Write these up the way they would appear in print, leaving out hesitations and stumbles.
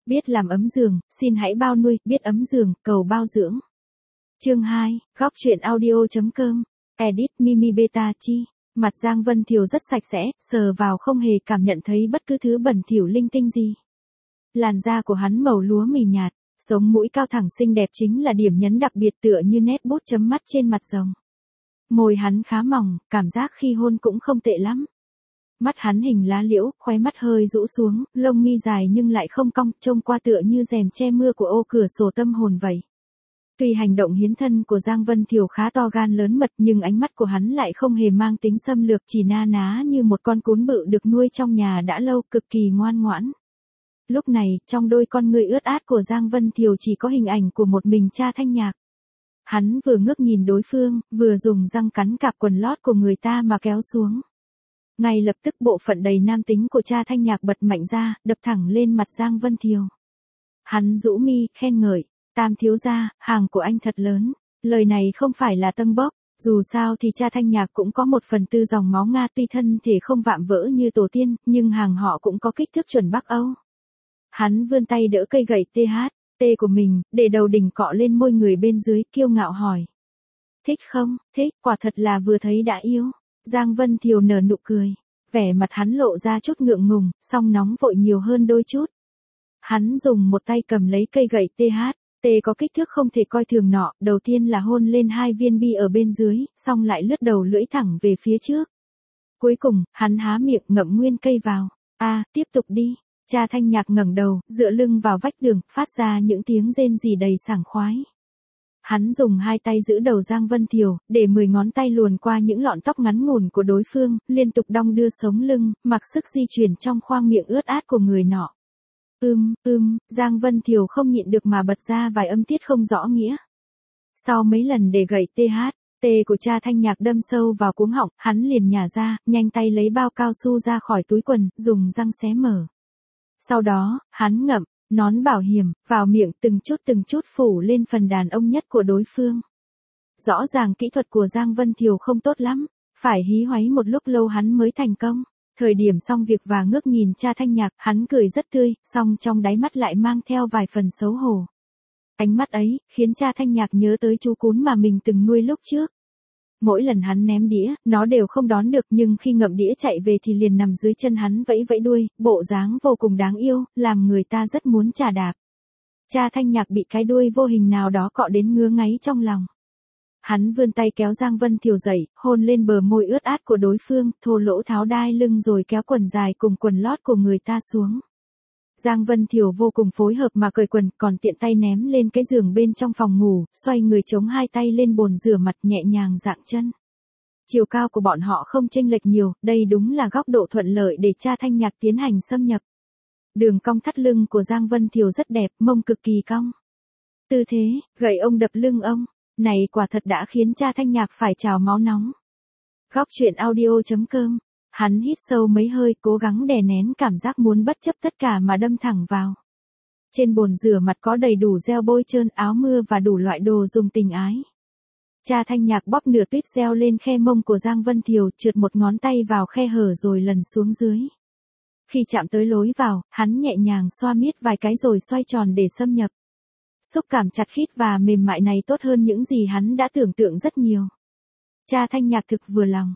Biết làm ấm giường, xin hãy bao nuôi, biết ấm giường, cầu bao dưỡng. Chương 2, góc truyện audio.com, edit Mimi Beta Chi. Mặt Giang Vân Thiều rất sạch sẽ, sờ vào không hề cảm nhận thấy bất cứ thứ bẩn thỉu linh tinh gì. Làn da của hắn màu lúa mì nhạt, sống mũi cao thẳng xinh đẹp chính là điểm nhấn đặc biệt tựa như nét bút chấm mắt trên mặt rồng. Môi hắn khá mỏng, cảm giác khi hôn cũng không tệ lắm. Mắt hắn hình lá liễu, khóe mắt hơi rũ xuống, lông mi dài nhưng lại không cong, trông qua tựa như rèm che mưa của ô cửa sổ tâm hồn vậy. Tuy hành động hiến thân của Giang Vân Thiều khá to gan lớn mật nhưng ánh mắt của hắn lại không hề mang tính xâm lược, chỉ na ná như một con cún bự được nuôi trong nhà đã lâu, cực kỳ ngoan ngoãn. Lúc này, trong đôi con ngươi ướt át của Giang Vân Thiều chỉ có hình ảnh của một mình Cha Thanh Nhạc. Hắn vừa ngước nhìn đối phương, vừa dùng răng cắn cạp quần lót của người ta mà kéo xuống. Ngay lập tức bộ phận đầy nam tính của Cha Thanh Nhạc bật mạnh ra, đập thẳng lên mặt Giang Vân Thiều. Hắn rũ mi, khen ngợi, Tam thiếu gia, hàng của anh thật lớn. Lời này không phải là tâng bốc, dù sao thì Cha Thanh Nhạc cũng có 1/4 dòng máu Nga, tuy thân thể không vạm vỡ như tổ tiên, nhưng hàng họ cũng có kích thước chuẩn Bắc Âu. Hắn vươn tay đỡ cây gậy THT của mình, để đầu đỉnh cọ lên môi người bên dưới, kiêu ngạo hỏi. Thích không? Thích, quả thật là vừa thấy đã yêu. Giang Vân Thiều nở nụ cười, vẻ mặt hắn lộ ra chút ngượng ngùng, song nóng vội nhiều hơn đôi chút. Hắn dùng một tay cầm lấy cây gậy THT có kích thước không thể coi thường nọ, đầu tiên là hôn lên 2 viên bi ở bên dưới, xong lại lướt đầu lưỡi thẳng về phía trước. Cuối cùng, hắn há miệng ngậm nguyên cây vào. Tiếp tục đi. Cha Thanh Nhạc ngẩng đầu, dựa lưng vào vách tường, phát ra những tiếng rên rỉ đầy sảng khoái. Hắn dùng 2 tay giữ đầu Giang Vân Thiều, để 10 ngón tay luồn qua những lọn tóc ngắn ngủn của đối phương, liên tục đong đưa sống lưng, mặc sức di chuyển trong khoang miệng ướt át của người nọ. Giang Vân Thiều không nhịn được mà bật ra vài âm tiết không rõ nghĩa. Sau mấy lần để gậy THT của Cha Thanh Nhạc đâm sâu vào cuống họng, hắn liền nhả ra, nhanh tay lấy bao cao su ra khỏi túi quần, dùng răng xé mở. Sau đó, hắn ngậm nón bảo hiểm vào miệng từng chút phủ lên phần đàn ông nhất của đối phương. Rõ ràng kỹ thuật của Giang Vân Thiều không tốt lắm, phải hí hoáy một lúc lâu hắn mới thành công. Thời điểm xong việc và ngước nhìn Cha Thanh Nhạc, hắn cười rất tươi, song trong đáy mắt lại mang theo vài phần xấu hổ. Ánh mắt ấy, khiến Cha Thanh Nhạc nhớ tới chú cún mà mình từng nuôi lúc trước. Mỗi lần hắn ném đĩa, nó đều không đón được, nhưng khi ngậm đĩa chạy về thì liền nằm dưới chân hắn vẫy vẫy đuôi, bộ dáng vô cùng đáng yêu, làm người ta rất muốn chà đạp. Cha Thanh Nhạc bị cái đuôi vô hình nào đó cọ đến ngứa ngáy trong lòng. Hắn vươn tay kéo Giang Vân Thiều dậy, hôn lên bờ môi ướt át của đối phương, thô lỗ tháo đai lưng rồi kéo quần dài cùng quần lót của người ta xuống. Giang Vân Thiều vô cùng phối hợp mà cởi quần, còn tiện tay ném lên cái giường bên trong phòng ngủ, xoay người chống 2 tay lên bồn rửa mặt, nhẹ nhàng dạng chân. Chiều cao của bọn họ không chênh lệch nhiều, đây đúng là góc độ thuận lợi để Cha Thanh Nhạc tiến hành xâm nhập. Đường cong thắt lưng của Giang Vân Thiều rất đẹp, mông cực kỳ cong. Tư thế, gậy ông đập lưng ông, này quả thật đã khiến Cha Thanh Nhạc phải trào máu nóng. Góc truyện audio.com. Hắn hít sâu mấy hơi, cố gắng đè nén cảm giác muốn bất chấp tất cả mà đâm thẳng vào. Trên bồn rửa mặt có đầy đủ gel bôi trơn, áo mưa và đủ loại đồ dùng tình ái. Cha Thanh Nhạc bóp nửa tuyếp gel lên khe mông của Giang Vân Thiều, trượt một ngón tay vào khe hở rồi lần xuống dưới. Khi chạm tới lối vào, hắn nhẹ nhàng xoa miết vài cái rồi xoay tròn để xâm nhập. Xúc cảm chặt khít và mềm mại này tốt hơn những gì hắn đã tưởng tượng rất nhiều. Cha Thanh Nhạc thực vừa lòng.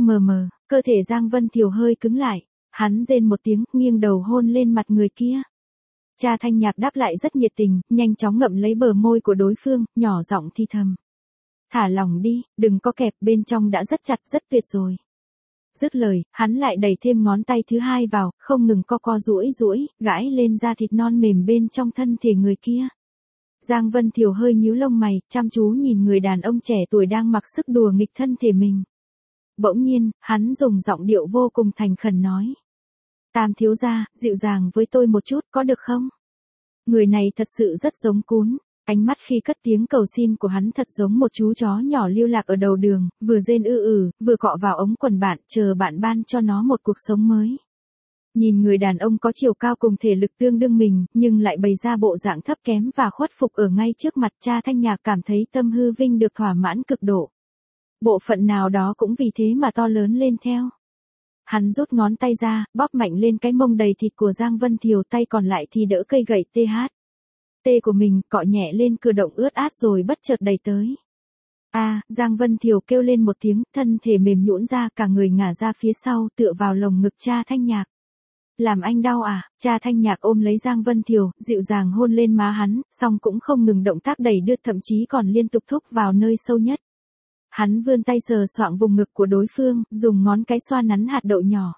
Cơ thể Giang Vân Thiều hơi cứng lại, hắn rên một tiếng, nghiêng đầu hôn lên mặt người kia. Cha Thanh Nhạc đáp lại rất nhiệt tình, nhanh chóng ngậm lấy bờ môi của đối phương, nhỏ giọng thì thầm. Thả lỏng đi, đừng có kẹp, bên trong đã rất chặt, rất tuyệt rồi. Dứt lời, hắn lại đẩy thêm ngón tay thứ 2 vào, không ngừng co duỗi, gãi lên da thịt non mềm bên trong thân thể người kia. Giang Vân Thiều hơi nhíu lông mày, chăm chú nhìn người đàn ông trẻ tuổi đang mặc sức đùa nghịch thân thể mình. Bỗng nhiên, hắn dùng giọng điệu vô cùng thành khẩn nói. Tam thiếu gia, dịu dàng với tôi một chút, có được không? Người này thật sự rất giống cún. Ánh mắt khi cất tiếng cầu xin của hắn thật giống một chú chó nhỏ lưu lạc ở đầu đường, vừa rên vừa cọ vào ống quần bạn, chờ bạn ban cho nó một cuộc sống mới. Nhìn người đàn ông có chiều cao cùng thể lực tương đương mình, nhưng lại bày ra bộ dạng thấp kém và khuất phục ở ngay trước mặt, Cha Thanh Nhạc cảm thấy tâm hư vinh được thỏa mãn cực độ. Bộ phận nào đó cũng vì thế mà to lớn lên theo. Hắn rút ngón tay ra, bóp mạnh lên cái mông đầy thịt của Giang Vân Thiều, tay còn lại thì đỡ cây gậy THT của mình, cọ nhẹ lên cử động ướt át rồi bất chợt đẩy tới. Giang Vân Thiều kêu lên một tiếng, thân thể mềm nhũn ra, cả người ngả ra phía sau, tựa vào lồng ngực cha Thanh Nhạc. Làm anh đau à? Cha Thanh Nhạc ôm lấy Giang Vân Thiều, dịu dàng hôn lên má hắn, song cũng không ngừng động tác đẩy đưa, thậm chí còn liên tục thúc vào nơi sâu nhất. Hắn vươn tay sờ soạng vùng ngực của đối phương, dùng ngón cái xoa nắn hạt đậu nhỏ.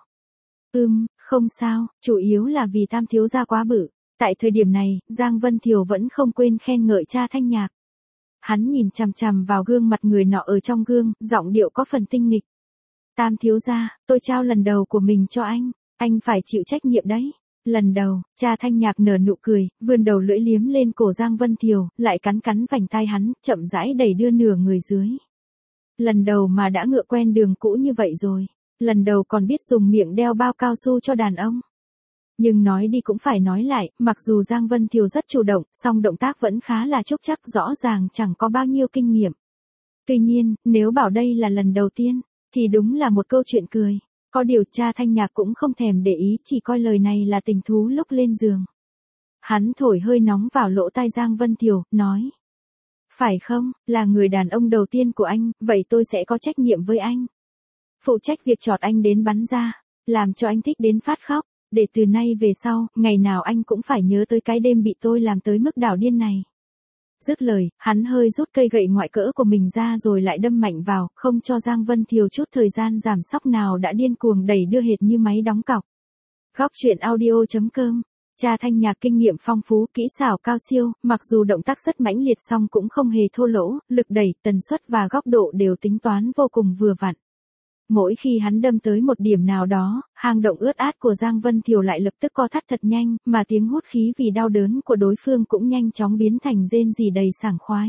Không sao, chủ yếu là vì Tam thiếu gia quá bự. Tại thời điểm này, Giang Vân Thiều vẫn không quên khen ngợi cha Thanh Nhạc. Hắn nhìn chằm chằm vào gương mặt người nọ ở trong gương, giọng điệu có phần tinh nghịch. Tam thiếu gia, tôi trao lần đầu của mình cho anh phải chịu trách nhiệm đấy. Lần đầu, cha Thanh Nhạc nở nụ cười, vươn đầu lưỡi liếm lên cổ Giang Vân Thiều, lại cắn cắn vành tai hắn, chậm rãi đẩy đưa nửa người dưới. Lần đầu mà đã ngựa quen đường cũ như vậy rồi. Lần đầu còn biết dùng miệng đeo bao cao su cho đàn ông. Nhưng nói đi cũng phải nói lại, mặc dù Giang Vân Thiều rất chủ động, song động tác vẫn khá là trúc trắc, rõ ràng chẳng có bao nhiêu kinh nghiệm. Tuy nhiên, nếu bảo đây là lần đầu tiên, thì đúng là một câu chuyện cười. Có điều cha Thanh Nhạc cũng không thèm để ý, chỉ coi lời này là tình thú lúc lên giường. Hắn thổi hơi nóng vào lỗ tai Giang Vân Thiều, nói. Phải không, là người đàn ông đầu tiên của anh, vậy tôi sẽ có trách nhiệm với anh. Phụ trách việc chọt anh đến bắn ra, làm cho anh thích đến phát khóc, để từ nay về sau, ngày nào anh cũng phải nhớ tới cái đêm bị tôi làm tới mức đảo điên này. Dứt lời, hắn hơi rút cây gậy ngoại cỡ của mình ra rồi lại đâm mạnh vào, không cho Giang Vân Thiều chút thời gian giảm sóc nào đã điên cuồng đẩy đưa hệt như máy đóng cọc. Góc truyện audio.com. Cha Thanh Nhạc kinh nghiệm phong phú, kỹ xảo cao siêu, mặc dù động tác rất mãnh liệt song cũng không hề thô lỗ, lực đẩy, tần suất và góc độ đều tính toán vô cùng vừa vặn. Mỗi khi hắn đâm tới một điểm nào đó, hang động ướt át của Giang Vân Thiều lại lập tức co thắt thật nhanh, mà tiếng hút khí vì đau đớn của đối phương cũng nhanh chóng biến thành rên rỉ đầy sảng khoái.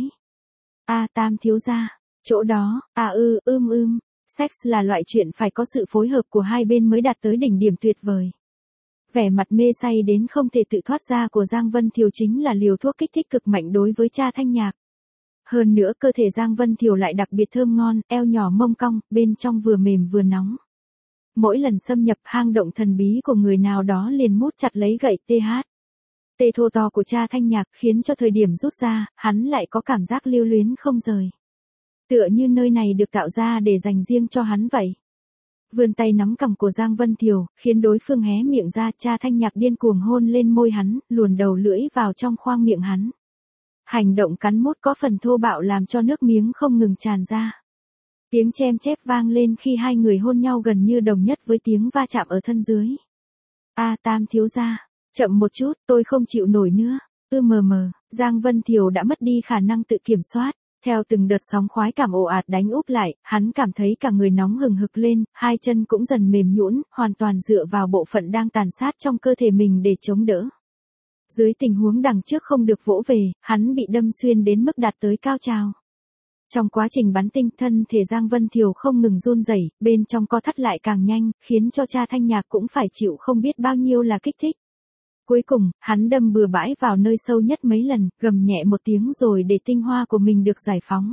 Tam thiếu gia, chỗ đó, sex là loại chuyện phải có sự phối hợp của hai bên mới đạt tới đỉnh điểm tuyệt vời. Vẻ mặt mê say đến không thể tự thoát ra của Giang Vân Thiều chính là liều thuốc kích thích cực mạnh đối với cha Thanh Nhạc. Hơn nữa cơ thể Giang Vân Thiều lại đặc biệt thơm ngon, eo nhỏ mông cong, bên trong vừa mềm vừa nóng. Mỗi lần xâm nhập hang động thần bí của người nào đó liền mút chặt lấy gậy THT thô to của cha Thanh Nhạc, khiến cho thời điểm rút ra, hắn lại có cảm giác lưu luyến không rời. Tựa như nơi này được tạo ra để dành riêng cho hắn vậy. Vươn tay nắm cằm của Giang Vân Thiều, khiến đối phương hé miệng ra, cha Thanh Nhạc điên cuồng hôn lên môi hắn, luồn đầu lưỡi vào trong khoang miệng hắn. Hành động cắn mút có phần thô bạo làm cho nước miếng không ngừng tràn ra. Tiếng chem chép vang lên khi hai người hôn nhau gần như đồng nhất với tiếng va chạm ở thân dưới. Tam thiếu gia, chậm một chút, tôi không chịu nổi nữa. Giang Vân Thiều đã mất đi khả năng tự kiểm soát. Theo từng đợt sóng khoái cảm ồ ạt đánh úp lại, hắn cảm thấy cả người nóng hừng hực lên, hai chân cũng dần mềm nhũn, hoàn toàn dựa vào bộ phận đang tàn sát trong cơ thể mình để chống đỡ. Dưới tình huống đằng trước không được vỗ về, hắn bị đâm xuyên đến mức đạt tới cao trào. Trong quá trình bắn tinh, thân thể Giang Vân Thiều không ngừng run rẩy, bên trong co thắt lại càng nhanh, khiến cho cha Thanh Nhạc cũng phải chịu không biết bao nhiêu là kích thích. Cuối cùng, hắn đâm bừa bãi vào nơi sâu nhất mấy lần, gầm nhẹ một tiếng rồi để tinh hoa của mình được giải phóng.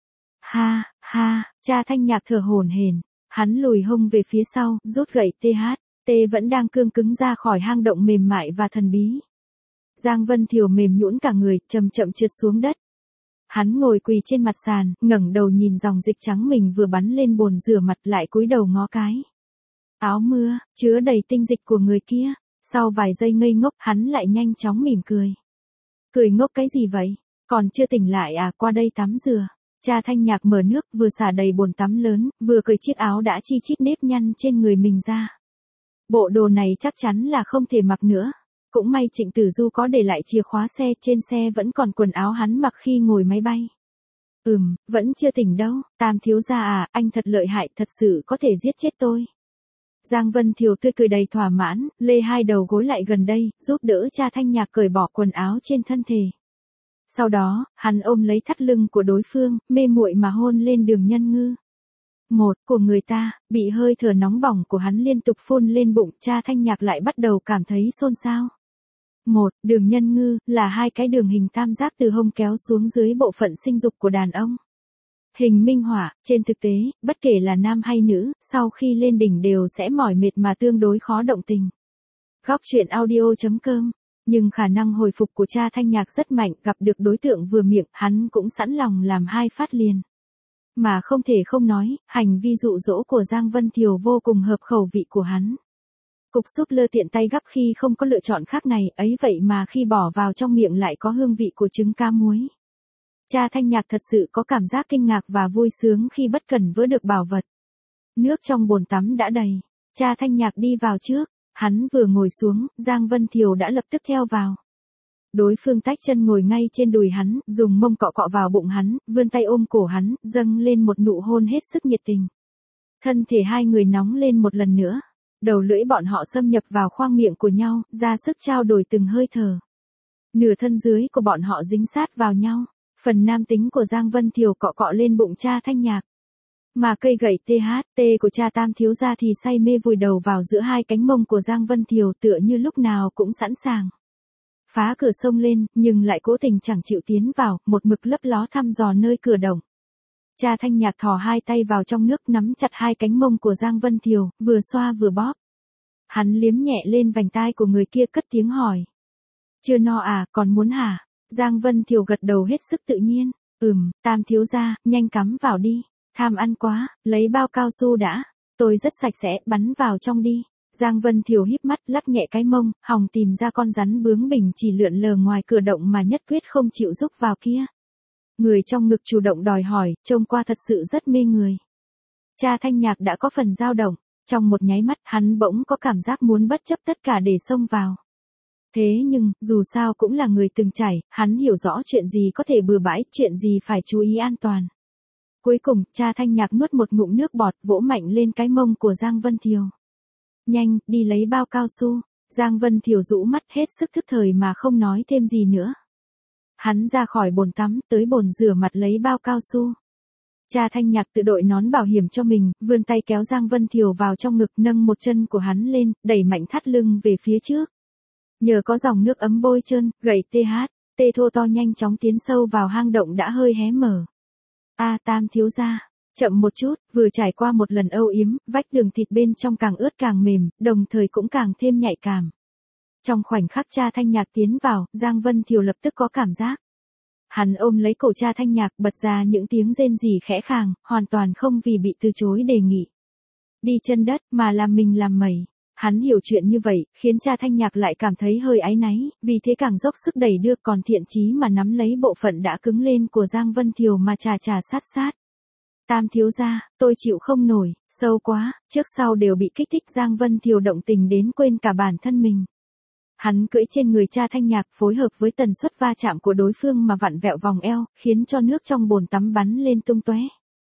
Cha Thanh Nhạc thở hổn hển, hắn lùi hông về phía sau, rút gậy THT vẫn đang cương cứng ra khỏi hang động mềm mại và thần bí. Giang Vân Thiều mềm nhũn cả người, chậm chậm trượt xuống đất. Hắn ngồi quỳ trên mặt sàn, ngẩng đầu nhìn dòng dịch trắng mình vừa bắn lên bồn rửa mặt, lại cúi đầu ngó cái áo mưa, chứa đầy tinh dịch của người kia. Sau vài giây ngây ngốc, hắn lại nhanh chóng mỉm cười. Cười ngốc cái gì vậy? Còn chưa tỉnh lại à, qua đây tắm rửa. Cha Thanh Nhạc mở nước, vừa xả đầy bồn tắm lớn, vừa cởi chiếc áo đã chi chít nếp nhăn trên người mình ra. Bộ đồ này chắc chắn là không thể mặc nữa. Cũng may Trịnh Tử Du có để lại chìa khóa xe, trên xe vẫn còn quần áo hắn mặc khi ngồi máy bay. Vẫn chưa tỉnh đâu, Tam thiếu gia à, anh thật lợi hại, thật sự có thể giết chết tôi. Giang Vân Thiều tươi cười đầy thỏa mãn, lê hai đầu gối lại gần đây, giúp đỡ cha Thanh Nhạc cởi bỏ quần áo trên thân thể. Sau đó, hắn ôm lấy thắt lưng của đối phương, mê muội mà hôn lên đường nhân ngư. Của người ta, bị hơi thở nóng bỏng của hắn liên tục phun lên bụng, cha Thanh Nhạc lại bắt đầu cảm thấy xôn xao. Đường nhân ngư, là hai cái đường hình tam giác từ hông kéo xuống dưới bộ phận sinh dục của đàn ông. Hình minh họa, trên thực tế, bất kể là nam hay nữ, sau khi lên đỉnh đều sẽ mỏi mệt mà tương đối khó động tình. Góc truyện audio.com. Nhưng khả năng hồi phục của cha Thanh Nhạc rất mạnh, gặp được đối tượng vừa miệng, hắn cũng sẵn lòng làm 2 phát liền. Mà không thể không nói, hành vi dụ dỗ của Giang Vân Thiều vô cùng hợp khẩu vị của hắn. Cục súp lơ tiện tay gắp khi không có lựa chọn khác này, ấy vậy mà khi bỏ vào trong miệng lại có hương vị của trứng cá muối. Cha Thanh Nhạc thật sự có cảm giác kinh ngạc và vui sướng khi bất cần vỡ được bảo vật. Nước trong bồn tắm đã đầy, cha Thanh Nhạc đi vào trước, hắn vừa ngồi xuống, Giang Vân Thiều đã lập tức theo vào. Đối phương tách chân ngồi ngay trên đùi hắn, dùng mông cọ cọ vào bụng hắn, vươn tay ôm cổ hắn, dâng lên một nụ hôn hết sức nhiệt tình. Thân thể hai người nóng lên một lần nữa. Đầu lưỡi bọn họ xâm nhập vào khoang miệng của nhau, ra sức trao đổi từng hơi thở. Nửa thân dưới của bọn họ dính sát vào nhau. Phần nam tính của Giang Vân Thiều cọ cọ lên bụng cha Thanh Nhạc. Mà cây gậy THT của cha Tam thiếu gia thì say mê vùi đầu vào giữa hai cánh mông của Giang Vân Thiều tựa như lúc nào cũng sẵn sàng. Phá cửa sông lên, nhưng lại cố tình chẳng chịu tiến vào, một mực lấp ló thăm dò nơi cửa động. Cha Thanh Nhạc thò hai tay vào trong nước nắm chặt hai cánh mông của Giang Vân Thiều, vừa xoa vừa bóp. Hắn liếm nhẹ lên vành tai của người kia cất tiếng hỏi. Chưa no à, còn muốn hả? Giang Vân Thiều gật đầu hết sức tự nhiên. Tam thiếu gia, nhanh cắm vào đi. Tham ăn quá, lấy bao cao su đã. Tôi rất sạch sẽ, bắn vào trong đi. Giang Vân Thiều híp mắt lắc nhẹ cái mông, hòng tìm ra con rắn bướng bỉnh chỉ lượn lờ ngoài cửa động mà nhất quyết không chịu rúc vào kia. Người trong ngực chủ động đòi hỏi, trông qua thật sự rất mê người. Cha Thanh Nhạc đã có phần dao động, trong một nháy mắt hắn bỗng có cảm giác muốn bất chấp tất cả để xông vào. Thế nhưng, dù sao cũng là người từng trải, hắn hiểu rõ chuyện gì có thể bừa bãi, chuyện gì phải chú ý an toàn. Cuối cùng, cha Thanh Nhạc nuốt một ngụm nước bọt, vỗ mạnh lên cái mông của Giang Vân Thiều. Nhanh, đi lấy bao cao su. Giang Vân Thiều rũ mắt hết sức thức thời mà không nói thêm gì nữa. Hắn ra khỏi bồn tắm, tới bồn rửa mặt lấy bao cao su. Cha Thanh Nhạc tự đội nón bảo hiểm cho mình, vươn tay kéo Giang Vân Thiều vào trong ngực, nâng một chân của hắn lên, đẩy mạnh thắt lưng về phía trước. Nhờ có dòng nước ấm bôi trơn, gậy THT thô to nhanh chóng tiến sâu vào hang động đã hơi hé mở. Tam thiếu gia, chậm một chút, vừa trải qua một lần âu yếm, vách đường thịt bên trong càng ướt càng mềm, đồng thời cũng càng thêm nhạy cảm. Trong khoảnh khắc cha Thanh Nhạc tiến vào, Giang Vân Thiều lập tức có cảm giác. Hắn ôm lấy cổ cha Thanh Nhạc bật ra những tiếng rên rỉ khẽ khàng, hoàn toàn không vì bị từ chối đề nghị. Đi chân đất mà làm mình làm mẩy. Hắn hiểu chuyện như vậy, khiến cha Thanh Nhạc lại cảm thấy hơi áy náy, vì thế càng dốc sức đẩy đưa còn thiện chí mà nắm lấy bộ phận đã cứng lên của Giang Vân Thiều mà chà sát sát. Tam thiếu gia, tôi chịu không nổi, sâu quá, trước sau đều bị kích thích. Giang Vân Thiều động tình đến quên cả bản thân mình. Hắn cưỡi trên người cha Thanh Nhạc phối hợp với tần suất va chạm của đối phương mà vặn vẹo vòng eo, khiến cho nước trong bồn tắm bắn lên tung tóe.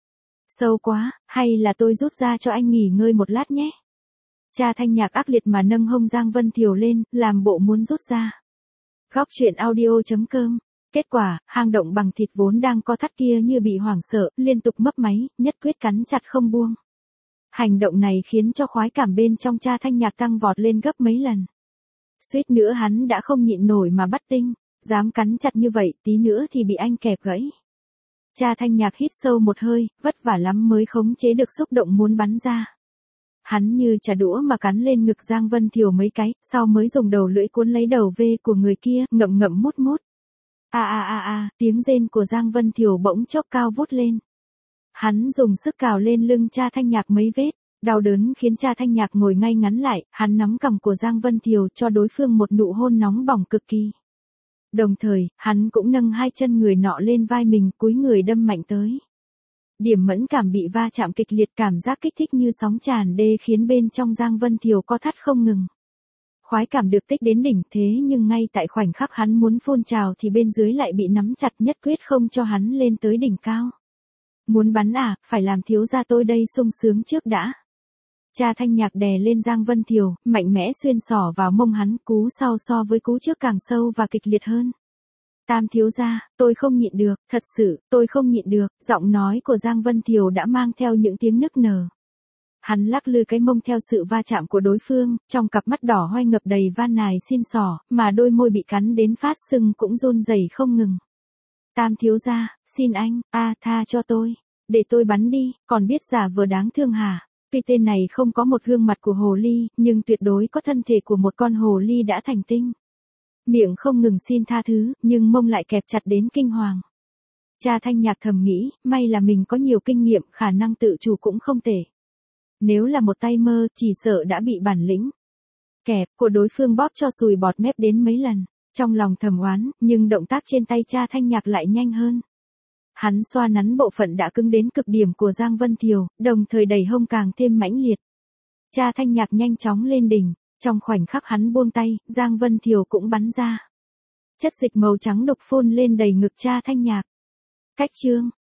Sâu quá, hay là tôi rút ra cho anh nghỉ ngơi một lát nhé. Cha Thanh Nhạc ác liệt mà nâng hông Giang Vân Thiều lên, làm bộ muốn rút ra. Góc truyện audio.com. Kết quả, hang động bằng thịt vốn đang co thắt kia như bị hoảng sợ, liên tục mấp máy, nhất quyết cắn chặt không buông. Hành động này khiến cho khoái cảm bên trong cha Thanh Nhạc tăng vọt lên gấp mấy lần. Suýt nữa hắn đã không nhịn nổi mà bắt tinh, dám cắn chặt như vậy, tí nữa thì bị anh kẹp gãy. Cha Thanh Nhạc hít sâu một hơi, vất vả lắm mới khống chế được xúc động muốn bắn ra. Hắn như chà đũa mà cắn lên ngực Giang Vân Thiều mấy cái, sau mới dùng đầu lưỡi cuốn lấy đầu V của người kia, ngậm ngậm mút mút. Tiếng rên của Giang Vân Thiều bỗng chốc cao vút lên. Hắn dùng sức cào lên lưng cha Thanh Nhạc mấy vết, đau đớn khiến cha Thanh Nhạc ngồi ngay ngắn lại, hắn nắm cằm của Giang Vân Thiều cho đối phương một nụ hôn nóng bỏng cực kỳ. Đồng thời, hắn cũng nâng hai chân người nọ lên vai mình, cúi người đâm mạnh tới. Điểm mẫn cảm bị va chạm kịch liệt, cảm giác kích thích như sóng tràn đê khiến bên trong Giang Vân Thiều co thắt không ngừng. Khoái cảm được tích đến đỉnh, thế nhưng ngay tại khoảnh khắc hắn muốn phun trào thì bên dưới lại bị nắm chặt, nhất quyết không cho hắn lên tới đỉnh cao. Muốn bắn à, phải làm thiếu gia tôi đây sung sướng trước đã. Cha Thanh Nhạc đè lên Giang Vân Thiều, mạnh mẽ xuyên xỏ vào mông hắn, cú sau so với cú trước càng sâu và kịch liệt hơn. Tam thiếu gia, tôi không nhịn được, thật sự, tôi không nhịn được. Giọng nói của Giang Vân Thiều đã mang theo những tiếng nức nở. Hắn lắc lư cái mông theo sự va chạm của đối phương, trong cặp mắt đỏ hoe ngập đầy van nài xin xỏ, mà đôi môi bị cắn đến phát sưng cũng run rẩy không ngừng. Tam thiếu gia, xin anh, tha cho tôi. để tôi bắn đi, còn biết giả vờ đáng thương hả? Tuy tên này không có một gương mặt của hồ ly, nhưng tuyệt đối có thân thể của một con hồ ly đã thành tinh. Miệng không ngừng xin tha thứ, nhưng mông lại kẹp chặt đến kinh hoàng. Cha Thanh Nhạc thầm nghĩ, may là mình có nhiều kinh nghiệm, khả năng tự chủ cũng không tệ. Nếu là một tay mơ, chỉ sợ đã bị bản lĩnh kẹp của đối phương bóp cho sùi bọt mép đến mấy lần. Trong lòng thầm oán, nhưng động tác trên tay cha Thanh Nhạc lại nhanh hơn. Hắn xoa nắn bộ phận đã cứng đến cực điểm của Giang Vân Thiều, đồng thời đẩy hông càng thêm mãnh liệt. Cha Thanh Nhạc nhanh chóng lên đỉnh, trong khoảnh khắc hắn buông tay, Giang Vân Thiều cũng bắn ra. Chất dịch màu trắng đục phun lên đầy ngực cha Thanh Nhạc. Cách chương